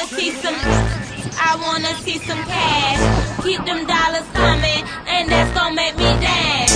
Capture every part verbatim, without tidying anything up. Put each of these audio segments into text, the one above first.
wanna see some, I wanna see some cash. Keep them dollars coming, and that's gonna make me dance.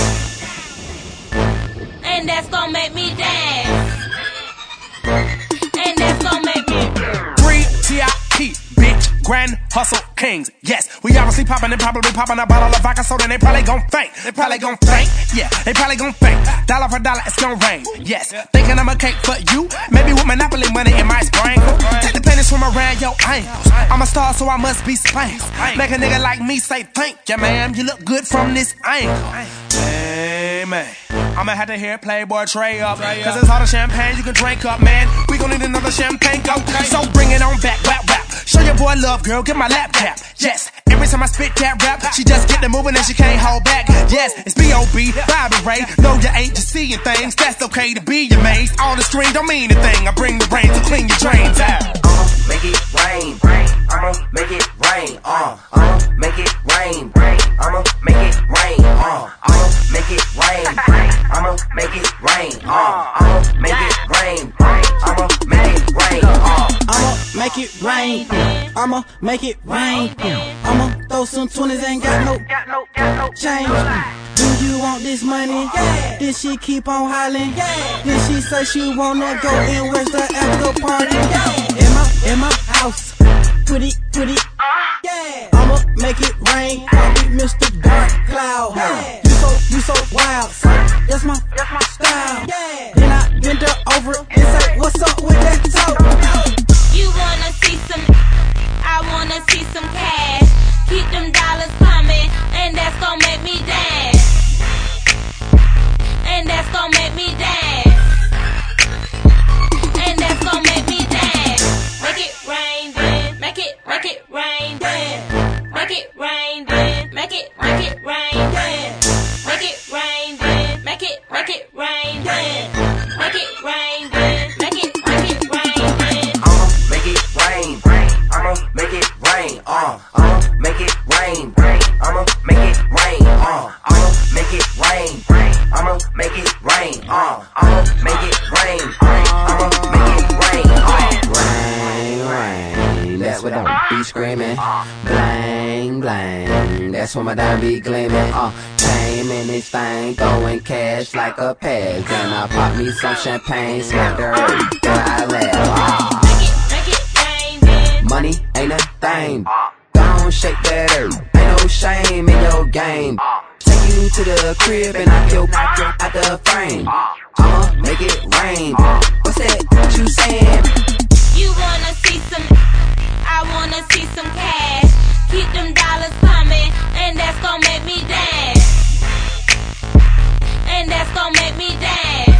And that's gonna make me dance. And that's gonna make me dance. Free T I P, bitch, grand hustle kings. Yes, we obviously poppin' and probably poppin' a bottle of vodka, so then they probably gon' faint. They probably gon' faint. Yeah, they probably gon' faint. Dollar for dollar, it's gon' rain. Yes, thinking I'm a cake for you. Maybe with Monopoly money in my sprinkle. Take the pennies from around your ankles. I'm a star, so I must be spanked. Make a nigga like me say thank you, ma'am. You look good from this angle. Hey, man. I'ma have to hear Playboy Tray up, cause it's all the champagne you can drink up, man. We gon' need another champagne go. So bring it on back, rap, rap. Show your boy love, girl, get my lap tap. Yes, every time I spit that rap, she just get the moving and she can't hold back. Yes, it's B O B, Bobby Ray. No, you ain't just seeing things. That's okay to be amazed. All the screen don't mean a thing. I bring the rain to clean your drains out. I'ma make it rain. I'ma make it rain. Uh, I'ma make it rain. I'ma make it rain. Uh, I'ma make it rain. I'ma make it rain. Uh, I'ma make it rain. I'ma make it rain. Uh, I'ma make it rain. I'ma make it rain. I'ma throw some twenties, ain't got no, got no, got no change. Do you want this money? Yeah. Then she keep on hollering. Yeah. Then she say she wanna go and where's the after party? Yeah. In my, in my house, pretty, pretty. Yeah. I'ma make it rain. Call me Mister Dark Cloud. Yeah. You so, you so wild. That's my, that's my style. Yeah. Then I bend her over and say, what's up with that toe? You wanna see some, I wanna see some cash. Keep them dollars coming, and that's gonna make me dance. And that's gonna make me dance. And that's gonna make me dance. Make it rain, then. Make it, make it rain, then. Make it rain, then. Make it, make it rain, then. Make it rain, then. Make it, make it rain, then. Make it rain, then. Make it, make it rain, then. I'ma make it rain. I'ma make it rain. Uh, I'ma make it rain. I'ma make it rain. Uh, I'ma make it rain. I'ma make it rain. Uh, I'ma make it rain. I'ma make it rain. Uh, Rain, rain, that's what I be screaming. Blang, blang, that's when my dime be gleaming. Uh, came in this thing, throwing cash like a pass. Then I pop me some champagne, smack her, then I laugh. Make it, make it rain, then. Money ain't a thing. Don't shake that earth. Ain't no shame in your game. Take you to the crib and knock your out the frame. I'ma make it rain. What's that? What you saying? You wanna see some, I wanna see some cash. Keep them dollars coming, and that's gonna make me dance. And that's gonna make me dance.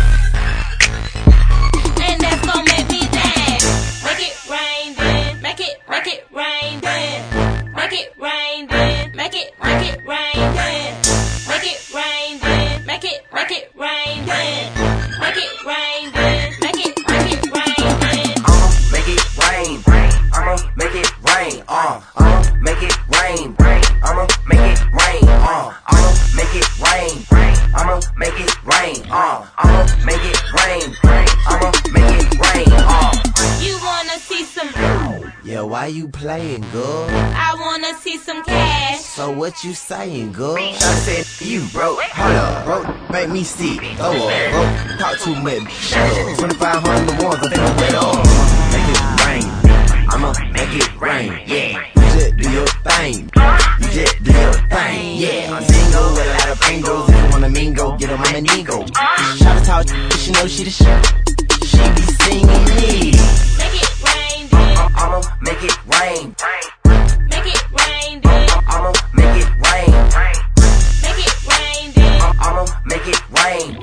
And that's gonna make me dance. Make it rain, then. Make it, make it rain, then. Make it rain, then. Make it, make it rain, then. Make it rain, then. Make it, make it rain, then. Make it rain, then. Make it, make it rain, then. I'ma make it rain. I'ma make it rain. Uh, I'ma make it rain. I'ma make it rain. Uh, I'ma make it rain. I'ma make it rain. Uh, I'ma make it rain. I'ma make it rain. Uh. You wanna see some, Yeah, why you playing, girl? I wanna see some cash. So what you saying, girl? I said you broke, hold up, broke, make me see. Throw up, broke, talk too much. twenty-five hundred the ones I'm finna wet up. Make it rain, I'ma make it rain, yeah. You just do your thing, you just do your thing, yeah. I'm single with a lot of angles. If you wanna mingle, get on my amigo. Shout out to her, she know she the shit. She be singing me. Make it rain, then. I'ma make it rain. Make it rain, then. I'ma make it rain. Make it rain, then. I'ma make it rain.